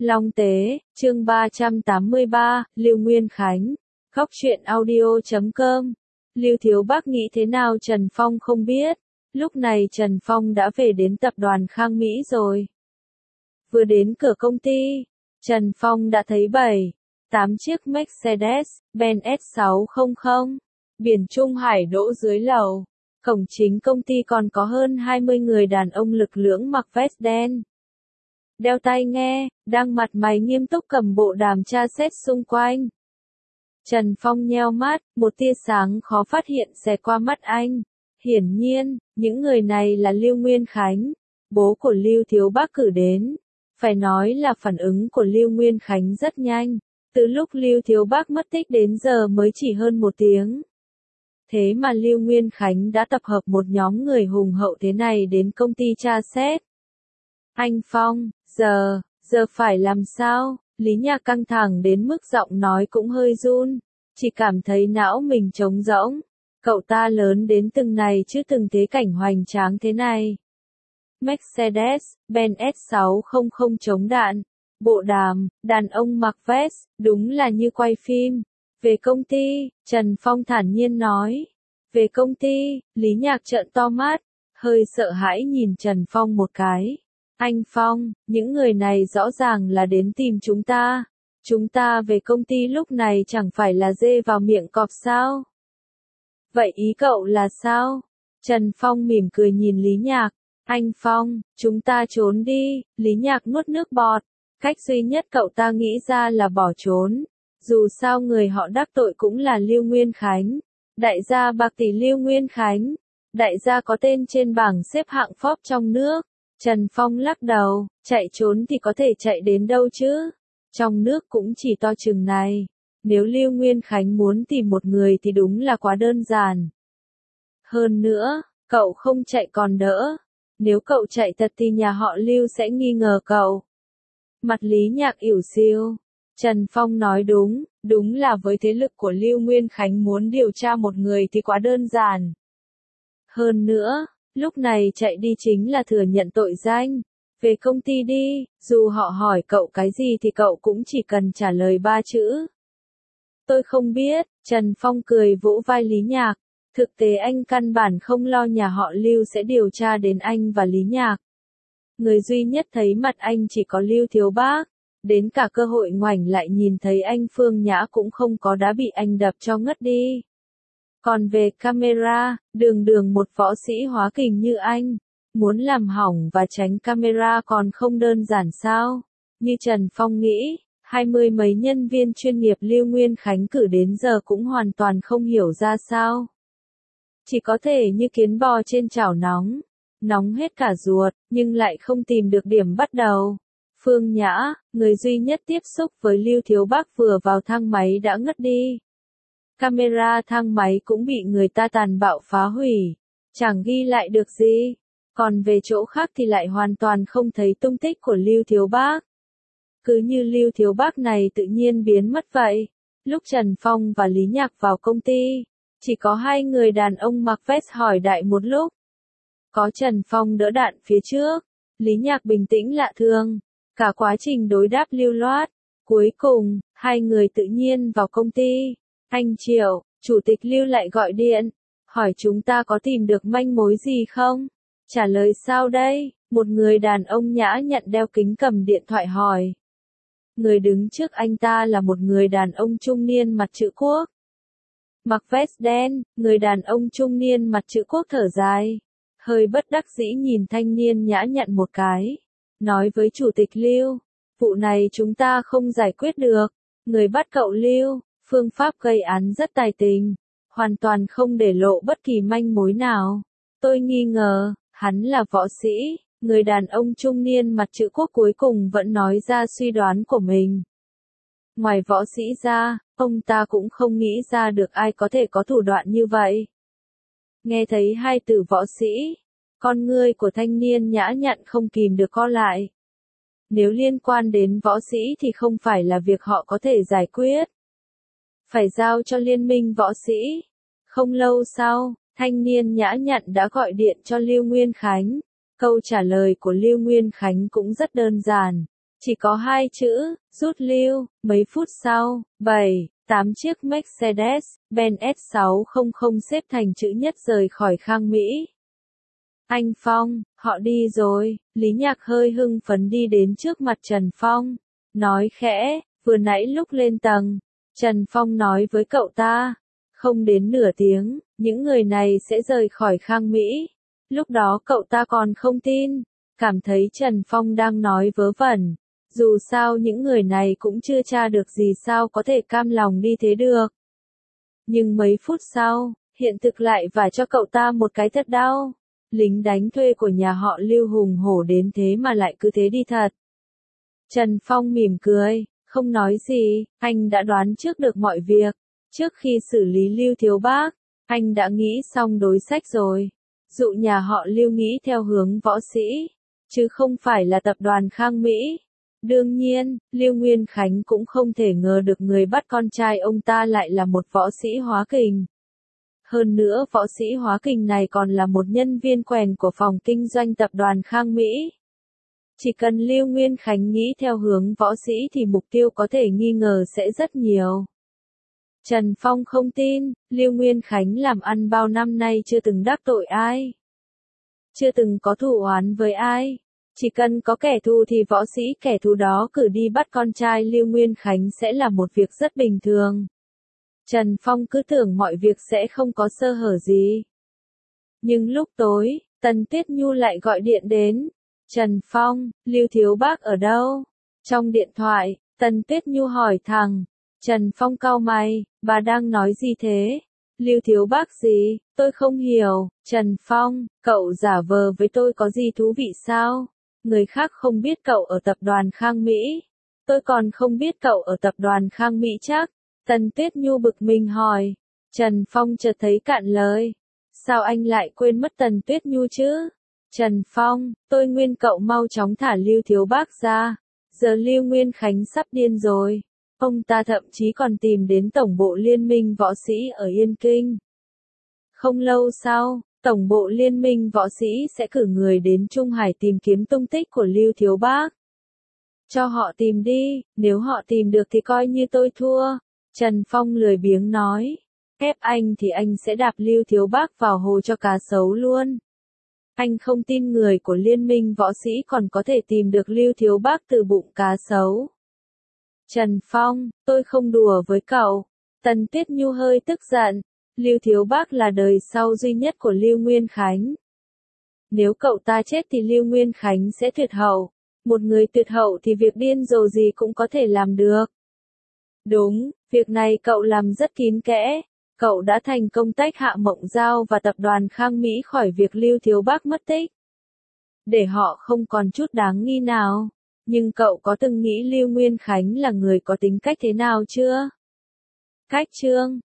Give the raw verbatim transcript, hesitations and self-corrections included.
Long Tế, chương ba trăm tám mươi ba, Lưu Nguyên Khánh, góc truyện audio chấm com. Lưu Thiếu Bắc nghĩ thế nào Trần Phong không biết. Lúc này Trần Phong đã về đến tập đoàn Khang Mỹ rồi. Vừa đến cửa công ty, Trần Phong đã thấy bảy, tám chiếc Mercedes-Benz S sáu trăm, biển Trung Hải đỗ dưới lầu. Cổng chính công ty còn có hơn hai mươi người đàn ông lực lưỡng mặc vest đen, đeo tai nghe, đang mặt mày nghiêm túc cầm bộ đàm tra xét xung quanh. Trần Phong nheo mắt, một tia sáng khó phát hiện xẹt qua mắt anh. Hiển nhiên, những người này là Lưu Nguyên Khánh, bố của Lưu Thiếu Bắc cử đến. Phải nói là phản ứng của Lưu Nguyên Khánh rất nhanh, từ lúc Lưu Thiếu Bắc mất tích đến giờ mới chỉ hơn một tiếng. Thế mà Lưu Nguyên Khánh đã tập hợp một nhóm người hùng hậu thế này đến công ty tra xét. Anh Phong, giờ, giờ phải làm sao? Lý Nhạc căng thẳng đến mức giọng nói cũng hơi run, chỉ cảm thấy não mình trống rỗng. Cậu ta lớn đến từng này chứ từng thế cảnh hoành tráng thế này. Mercedes-Benz S sáu trăm chống đạn, bộ đàm, đàn ông mặc vest, đúng là như quay phim. Về công ty, Trần Phong thản nhiên nói. Về công ty, Lý Nhạc trợn to mắt, hơi sợ hãi nhìn Trần Phong một cái. Anh Phong, những người này rõ ràng là đến tìm chúng ta. Chúng ta về công ty lúc này chẳng phải là dê vào miệng cọp sao? Vậy ý cậu là sao? Trần Phong mỉm cười nhìn Lý Nhạc. Anh Phong, chúng ta trốn đi. Lý Nhạc nuốt nước bọt. Cách duy nhất cậu ta nghĩ ra là bỏ trốn. Dù sao người họ đắc tội cũng là Lưu Nguyên Khánh. Đại gia bạc tỷ Lưu Nguyên Khánh. Đại gia có tên trên bảng xếp hạng Forbes trong nước. Trần Phong lắc đầu, chạy trốn thì có thể chạy đến đâu chứ? Trong nước cũng chỉ to chừng này. Nếu Lưu Nguyên Khánh muốn tìm một người thì đúng là quá đơn giản. Hơn nữa, cậu không chạy còn đỡ. Nếu cậu chạy thật thì nhà họ Lưu sẽ nghi ngờ cậu. Mặt Lý Nhạc ỉu xìu. Trần Phong nói đúng, đúng là với thế lực của Lưu Nguyên Khánh muốn điều tra một người thì quá đơn giản. Hơn nữa, lúc này chạy đi chính là thừa nhận tội danh. Về công ty đi, dù họ hỏi cậu cái gì thì cậu cũng chỉ cần trả lời ba chữ. Tôi không biết, Trần Phong cười vỗ vai Lý Nhạc. Thực tế anh căn bản không lo nhà họ Lưu sẽ điều tra đến anh và Lý Nhạc. Người duy nhất thấy mặt anh chỉ có Lưu Thiếu Bắc. Đến cả cơ hội ngoảnh lại nhìn thấy anh Phương Nhã cũng không có, đã bị anh đập cho ngất đi. Còn về camera, đường đường một võ sĩ hóa kình như anh, muốn làm hỏng và tránh camera còn không đơn giản sao? Như Trần Phong nghĩ, hai mươi mấy nhân viên chuyên nghiệp Lưu Nguyên Khánh cử đến giờ cũng hoàn toàn không hiểu ra sao. Chỉ có thể như kiến bò trên chảo nóng, nóng hết cả ruột, nhưng lại không tìm được điểm bắt đầu. Phương Nhã, người duy nhất tiếp xúc với Lưu Thiếu Bắc vừa vào thang máy đã ngất đi. Camera thang máy cũng bị người ta tàn bạo phá hủy, chẳng ghi lại được gì. Còn về chỗ khác thì lại hoàn toàn không thấy tung tích của Lưu Thiếu Bắc. Cứ như Lưu Thiếu Bắc này tự nhiên biến mất vậy. Lúc Trần Phong và Lý Nhạc vào công ty, chỉ có hai người đàn ông mặc vest hỏi đại một lúc. Có Trần Phong đỡ đạn phía trước, Lý Nhạc bình tĩnh lạ thường. Cả quá trình đối đáp lưu loát. Cuối cùng, hai người tự nhiên vào công ty. Anh Triệu, Chủ tịch Lưu lại gọi điện, hỏi chúng ta có tìm được manh mối gì không? Trả lời sao đây? Một người đàn ông nhã nhặn đeo kính cầm điện thoại hỏi. Người đứng trước anh ta là một người đàn ông trung niên mặt chữ quốc. Mặc vest đen, người đàn ông trung niên mặt chữ quốc thở dài. Hơi bất đắc dĩ nhìn thanh niên nhã nhặn một cái. Nói với Chủ tịch Lưu, vụ này chúng ta không giải quyết được. Người bắt cậu Lưu, phương pháp gây án rất tài tình, hoàn toàn không để lộ bất kỳ manh mối nào. Tôi nghi ngờ, hắn là võ sĩ. Người đàn ông trung niên mặt chữ quốc cuối cùng vẫn nói ra suy đoán của mình. Ngoài võ sĩ ra, ông ta cũng không nghĩ ra được ai có thể có thủ đoạn như vậy. Nghe thấy hai từ võ sĩ, con ngươi của thanh niên nhã nhặn không kìm được co lại. Nếu liên quan đến võ sĩ thì không phải là việc họ có thể giải quyết. Phải giao cho liên minh võ sĩ. Không lâu sau, thanh niên nhã nhặn đã gọi điện cho Lưu Nguyên Khánh. Câu trả lời của Lưu Nguyên Khánh cũng rất đơn giản. Chỉ có hai chữ, rút lưu, mấy phút sau, bảy, tám chiếc Mercedes-Benz S sáu trăm xếp thành chữ nhất rời khỏi Khang Mỹ. Anh Phong, họ đi rồi, Lý Nhạc hơi hưng phấn đi đến trước mặt Trần Phong, nói khẽ, vừa nãy lúc lên tầng, Trần Phong nói với cậu ta, không đến nửa tiếng, những người này sẽ rời khỏi Khang Mỹ. Lúc đó cậu ta còn không tin, cảm thấy Trần Phong đang nói vớ vẩn. Dù sao những người này cũng chưa tra được gì sao có thể cam lòng đi thế được. Nhưng mấy phút sau, hiện thực lại vả cho cậu ta một cái thật đau. Lính đánh thuê của nhà họ Lưu hùng hổ đến thế mà lại cứ thế đi thật. Trần Phong mỉm cười, không nói gì, anh đã đoán trước được mọi việc. Trước khi xử lý Lưu Thiếu Bác, anh đã nghĩ xong đối sách rồi. Dụ nhà họ Lưu nghĩ theo hướng võ sĩ, chứ không phải là tập đoàn Khang Mỹ. Đương nhiên, Lưu Nguyên Khánh cũng không thể ngờ được người bắt con trai ông ta lại là một võ sĩ hóa kình. Hơn nữa võ sĩ hóa kình này còn là một nhân viên quèn của phòng kinh doanh tập đoàn Khang Mỹ. Chỉ cần Lưu Nguyên Khánh nghĩ theo hướng võ sĩ thì mục tiêu có thể nghi ngờ sẽ rất nhiều. Trần Phong không tin, Lưu Nguyên Khánh làm ăn bao năm nay chưa từng đắc tội ai. Chưa từng có thù oán với ai. Chỉ cần có kẻ thù thì võ sĩ kẻ thù đó cử đi bắt con trai Lưu Nguyên Khánh sẽ là một việc rất bình thường. Trần Phong cứ tưởng mọi việc sẽ không có sơ hở gì. Nhưng lúc tối, Tần Tuyết Nhu lại gọi điện đến. Trần Phong, Lưu Thiếu Bác ở đâu? Trong điện thoại, Tần Tuyết Nhu hỏi thẳng. Trần Phong cau mày, bà đang nói gì thế? Lưu Thiếu Bác gì? Tôi không hiểu. Trần Phong, cậu giả vờ với tôi có gì thú vị sao? Người khác không biết cậu ở tập đoàn Khang Mỹ. Tôi còn không biết cậu ở tập đoàn Khang Mỹ chắc. Tần Tuyết Nhu bực mình hỏi. Trần Phong chợt thấy cạn lời. Sao anh lại quên mất Tần Tuyết Nhu chứ? Trần Phong, tôi nguyên cậu mau chóng thả Lưu Thiếu Bác ra. Giờ Lưu Nguyên Khánh sắp điên rồi. Ông ta thậm chí còn tìm đến Tổng bộ Liên minh Võ sĩ ở Yên Kinh. Không lâu sau, Tổng bộ Liên minh Võ sĩ sẽ cử người đến Trung Hải tìm kiếm tung tích của Lưu Thiếu Bác. Cho họ tìm đi, nếu họ tìm được thì coi như tôi thua. Trần Phong lười biếng nói. Ép anh thì anh sẽ đạp Lưu Thiếu Bác vào hồ cho cá sấu luôn. Anh không tin người của Liên minh Võ sĩ còn có thể tìm được Lưu Thiếu Bác từ bụng cá sấu. Trần Phong, tôi không đùa với cậu. Tần Tuyết Nhu hơi tức giận. Lưu Thiếu Bác là đời sau duy nhất của Lưu Nguyên Khánh. Nếu cậu ta chết thì Lưu Nguyên Khánh sẽ tuyệt hậu. Một người tuyệt hậu thì việc điên rồ gì cũng có thể làm được. Đúng, việc này cậu làm rất kín kẽ. Cậu đã thành công tách Hạ Mộng Giao và tập đoàn Khang Mỹ khỏi việc Lưu Thiếu Bác mất tích. Để họ không còn chút đáng nghi nào. Nhưng cậu có từng nghĩ Lưu Nguyên Khánh là người có tính cách thế nào chưa? Cách chương